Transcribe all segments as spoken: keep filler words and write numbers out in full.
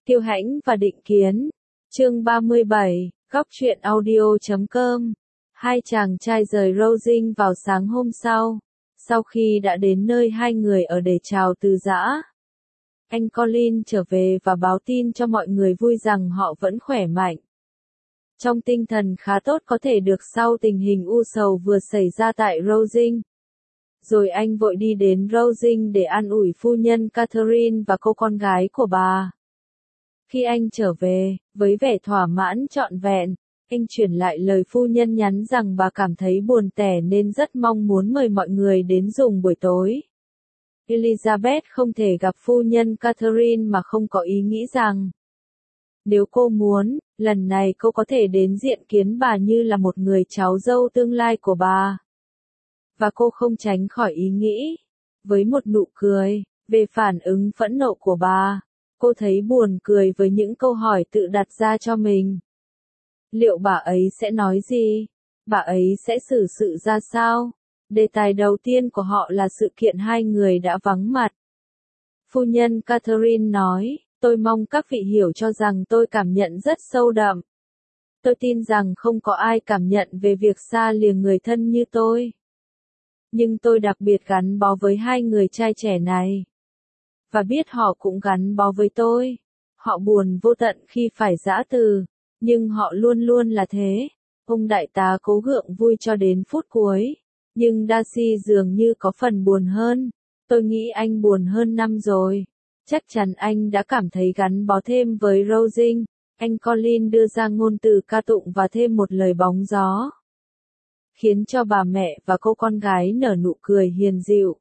Kiêu Hãnh và Định Kiến. Chương ba mươi bảy, góc truyện audio chấm com. Hai chàng trai rời Rosing vào sáng hôm sau. Sau khi đã đến nơi hai người ở để chào từ giã, anh Colin trở về và báo tin cho mọi người vui rằng họ vẫn khỏe mạnh. Trong tinh thần khá tốt có thể được sau tình hình u sầu vừa xảy ra tại Rosing. Rồi anh vội đi đến Rosing để an ủi phu nhân Catherine và cô con gái của bà. Khi anh trở về, với vẻ thỏa mãn trọn vẹn, anh chuyển lại lời phu nhân nhắn rằng bà cảm thấy buồn tẻ nên rất mong muốn mời mọi người đến dùng buổi tối. Elizabeth không thể gặp phu nhân Catherine mà không có ý nghĩ rằng, nếu cô muốn, lần này cô có thể đến diện kiến bà như là một người cháu dâu tương lai của bà. Và cô không tránh khỏi ý nghĩ, với một nụ cười, về phản ứng phẫn nộ của bà. Cô thấy buồn cười với những câu hỏi tự đặt ra cho mình. Liệu bà ấy sẽ nói gì? Bà ấy sẽ xử sự ra sao? Đề tài đầu tiên của họ là sự kiện hai người đã vắng mặt. Phu nhân Catherine nói, tôi mong các vị hiểu cho rằng tôi cảm nhận rất sâu đậm. Tôi tin rằng không có ai cảm nhận về việc xa lìa người thân như tôi. Nhưng tôi đặc biệt gắn bó với hai người trai trẻ này. Và biết họ cũng gắn bó với tôi. Họ buồn vô tận khi phải giã từ, nhưng họ luôn luôn là thế. Ông đại tá cố gượng vui cho đến phút cuối, nhưng Darcy dường như có phần buồn hơn. Tôi nghĩ anh buồn hơn năm rồi. Chắc chắn anh đã cảm thấy gắn bó thêm với Rosing. Anh Colin đưa ra ngôn từ ca tụng và thêm một lời bóng gió, khiến cho bà mẹ và cô con gái nở nụ cười hiền dịu.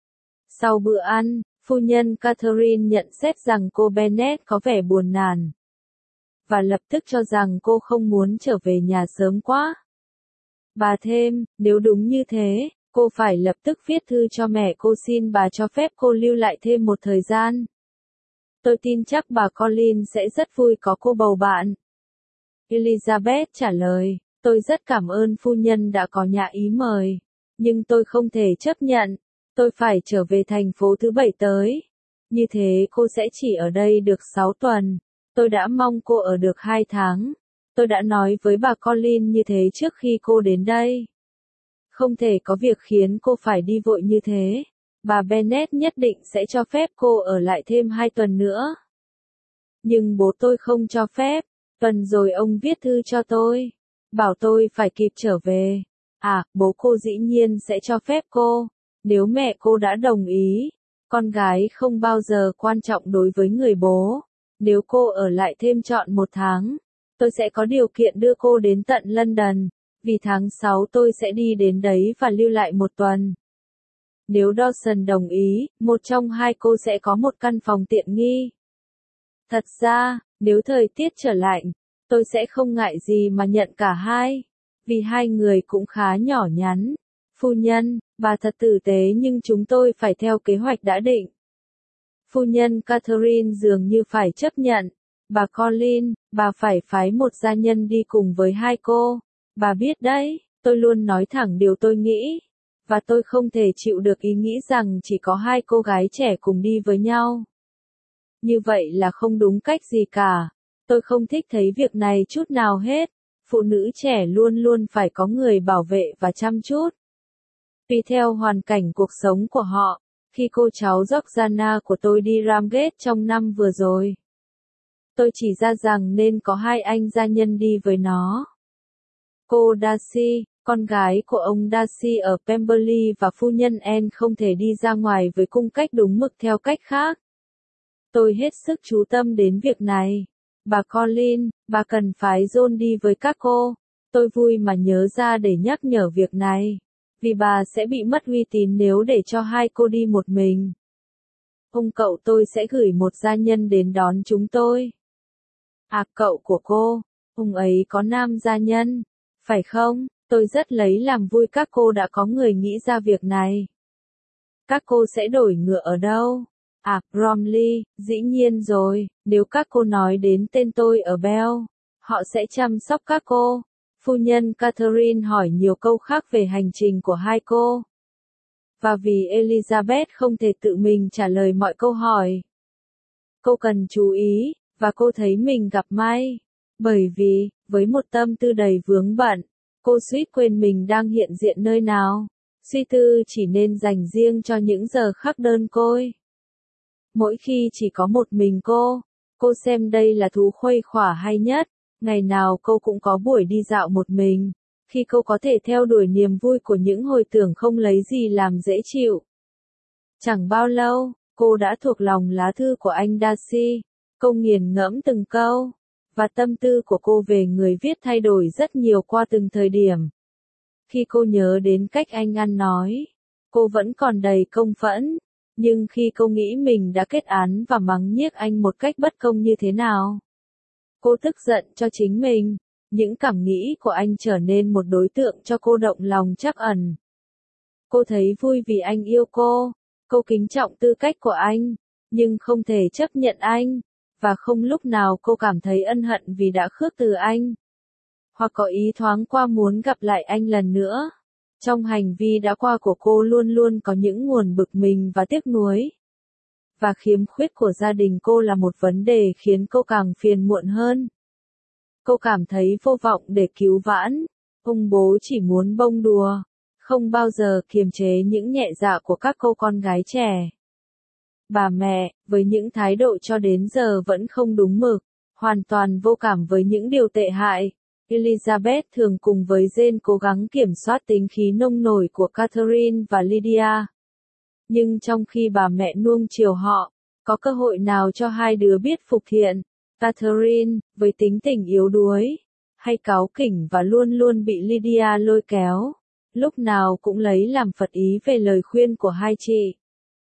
Sau bữa ăn, phu nhân Catherine nhận xét rằng cô Bennet có vẻ buồn nản, và lập tức cho rằng cô không muốn trở về nhà sớm quá. Bà thêm, nếu đúng như thế, cô phải lập tức viết thư cho mẹ cô xin bà cho phép cô lưu lại thêm một thời gian. Tôi tin chắc bà Colin sẽ rất vui có cô bầu bạn. Elizabeth trả lời, tôi rất cảm ơn phu nhân đã có nhã ý mời, nhưng tôi không thể chấp nhận. Tôi phải trở về thành phố thứ bảy tới. Như thế cô sẽ chỉ ở đây được sáu tuần. Tôi đã mong cô ở được hai tháng. Tôi đã nói với bà Colin như thế trước khi cô đến đây. Không thể có việc khiến cô phải đi vội như thế. Bà Bennet nhất định sẽ cho phép cô ở lại thêm hai tuần nữa. Nhưng bố tôi không cho phép. Tuần rồi ông viết thư cho tôi, bảo tôi phải kịp trở về. À, bố cô dĩ nhiên sẽ cho phép cô. Nếu mẹ cô đã đồng ý, con gái không bao giờ quan trọng đối với người bố. Nếu cô ở lại thêm trọn một tháng, tôi sẽ có điều kiện đưa cô đến tận London, vì tháng sáu tôi sẽ đi đến đấy và lưu lại một tuần. Nếu Dawson đồng ý, một trong hai cô sẽ có một căn phòng tiện nghi. Thật ra, nếu thời tiết trở lạnh, tôi sẽ không ngại gì mà nhận cả hai, vì hai người cũng khá nhỏ nhắn. Phu nhân, bà thật tử tế nhưng chúng tôi phải theo kế hoạch đã định. Phu nhân Catherine dường như phải chấp nhận. Bà Colin, bà phải phái một gia nhân đi cùng với hai cô. Bà biết đấy, tôi luôn nói thẳng điều tôi nghĩ. Và tôi không thể chịu được ý nghĩ rằng chỉ có hai cô gái trẻ cùng đi với nhau. Như vậy là không đúng cách gì cả. Tôi không thích thấy việc này chút nào hết. Phụ nữ trẻ luôn luôn phải có người bảo vệ và chăm chút. Tùy theo hoàn cảnh cuộc sống của họ, khi cô cháu Georgiana của tôi đi Ramsgate trong năm vừa rồi, tôi chỉ ra rằng nên có hai anh gia nhân đi với nó. Cô Darcy, con gái của ông Darcy ở Pemberley và phu nhân Anne không thể đi ra ngoài với cung cách đúng mực theo cách khác. Tôi hết sức chú tâm đến việc này. Bà Colin, bà cần phái John đi với các cô. Tôi vui mà nhớ ra để nhắc nhở việc này, vì bà sẽ bị mất uy tín nếu để cho hai cô đi một mình. Ông cậu tôi sẽ gửi một gia nhân đến đón chúng tôi. À, cậu của cô, ông ấy có nam gia nhân, phải không? Tôi rất lấy làm vui các cô đã có người nghĩ ra việc này. Các cô sẽ đổi ngựa ở đâu? À, Bromley, dĩ nhiên rồi, nếu các cô nói đến tên tôi ở Bell, họ sẽ chăm sóc các cô. Phu nhân Catherine hỏi nhiều câu khác về hành trình của hai cô. Và vì Elizabeth không thể tự mình trả lời mọi câu hỏi, cô cần chú ý, và cô thấy mình gặp may. Bởi vì, với một tâm tư đầy vướng bận, cô suýt quên mình đang hiện diện nơi nào. Suy tư chỉ nên dành riêng cho những giờ khắc đơn côi. Mỗi khi chỉ có một mình cô, cô xem đây là thú khuây khỏa hay nhất. Ngày nào cô cũng có buổi đi dạo một mình, khi cô có thể theo đuổi niềm vui của những hồi tưởng không lấy gì làm dễ chịu. Chẳng bao lâu, cô đã thuộc lòng lá thư của anh Darcy. Cô nghiền ngẫm từng câu, và tâm tư của cô về người viết thay đổi rất nhiều qua từng thời điểm. Khi cô nhớ đến cách anh ăn nói, cô vẫn còn đầy công phẫn, nhưng khi cô nghĩ mình đã kết án và mắng nhiếc anh một cách bất công như thế nào, cô tức giận cho chính mình. Những cảm nghĩ của anh trở nên một đối tượng cho cô động lòng trắc ẩn. Cô thấy vui vì anh yêu cô, cô kính trọng tư cách của anh, nhưng không thể chấp nhận anh, và không lúc nào cô cảm thấy ân hận vì đã khước từ anh, hoặc có ý thoáng qua muốn gặp lại anh lần nữa. Trong hành vi đã qua của cô luôn luôn có những nguồn bực mình và tiếc nuối. Và khiếm khuyết của gia đình cô là một vấn đề khiến cô càng phiền muộn hơn. Cô cảm thấy vô vọng để cứu vãn. Ông bố chỉ muốn bông đùa, không bao giờ kiềm chế những nhẹ dạ của các cô con gái trẻ. Bà mẹ, với những thái độ cho đến giờ vẫn không đúng mực, hoàn toàn vô cảm với những điều tệ hại, Elizabeth thường cùng với Jane cố gắng kiểm soát tính khí nông nổi của Catherine và Lydia. Nhưng trong khi bà mẹ nuông chiều họ, có cơ hội nào cho hai đứa biết phục thiện? Catherine, với tính tình yếu đuối, hay cáu kỉnh và luôn luôn bị Lydia lôi kéo, lúc nào cũng lấy làm phật ý về lời khuyên của hai chị.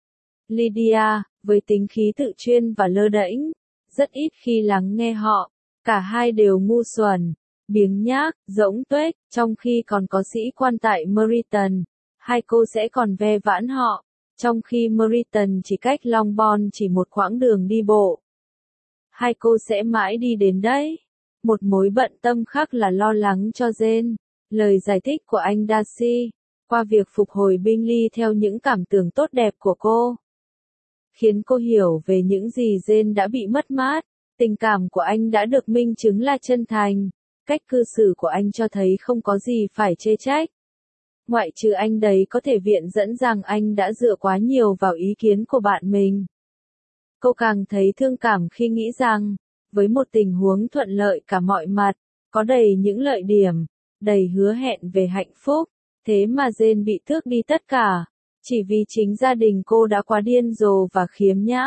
Lydia, với tính khí tự chuyên và lơ đễnh, rất ít khi lắng nghe họ, cả hai đều ngu xuẩn, biếng nhác, rỗng tuếch. Trong khi còn có sĩ quan tại Meryton, hai cô sẽ còn ve vãn họ, trong khi Meryton chỉ cách Longbourn chỉ một quãng đường đi bộ. Hai cô sẽ mãi đi đến đấy. Một mối bận tâm khác là lo lắng cho Jane. Lời giải thích của anh Darcy, qua việc phục hồi Bingley theo những cảm tưởng tốt đẹp của cô, khiến cô hiểu về những gì Jane đã bị mất mát. Tình cảm của anh đã được minh chứng là chân thành. Cách cư xử của anh cho thấy không có gì phải chê trách. Ngoại trừ anh đấy có thể viện dẫn rằng anh đã dựa quá nhiều vào ý kiến của bạn mình. Cô càng thấy thương cảm khi nghĩ rằng, với một tình huống thuận lợi cả mọi mặt, có đầy những lợi điểm, đầy hứa hẹn về hạnh phúc, thế mà Jane bị tước đi tất cả, chỉ vì chính gia đình cô đã quá điên rồ và khiếm nhã.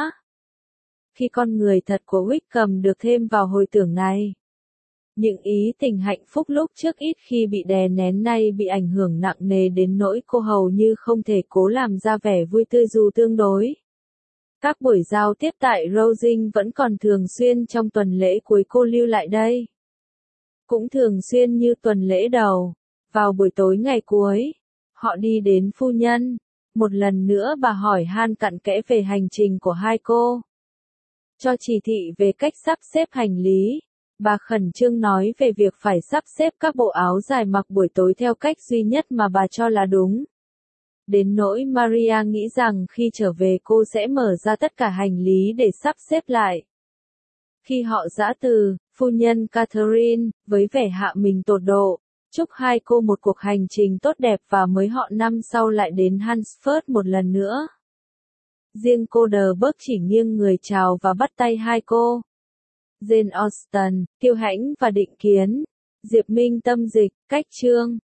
Khi con người thật của Wickham được thêm vào hồi tưởng này, những ý tình hạnh phúc lúc trước ít khi bị đè nén nay bị ảnh hưởng nặng nề đến nỗi cô hầu như không thể cố làm ra vẻ vui tươi dù tương đối. Các buổi giao tiếp tại Rosing vẫn còn thường xuyên trong tuần lễ cuối cô lưu lại đây. Cũng thường xuyên như tuần lễ đầu, vào buổi tối ngày cuối, họ đi đến phu nhân. Một lần nữa bà hỏi han cặn kẽ về hành trình của hai cô. Cho chỉ thị về cách sắp xếp hành lý, bà khẩn trương nói về việc phải sắp xếp các bộ áo dài mặc buổi tối theo cách duy nhất mà bà cho là đúng. Đến nỗi Maria nghĩ rằng khi trở về cô sẽ mở ra tất cả hành lý để sắp xếp lại. Khi họ giã từ, phu nhân Catherine, với vẻ hạ mình tột độ, chúc hai cô một cuộc hành trình tốt đẹp và mới họ năm sau lại đến Hunsford một lần nữa. Riêng cô đờ bớt chỉ nghiêng người chào và bắt tay hai cô. Jane Austen, kiêu hãnh và định kiến. Diệp Minh tâm dịch, cách chương.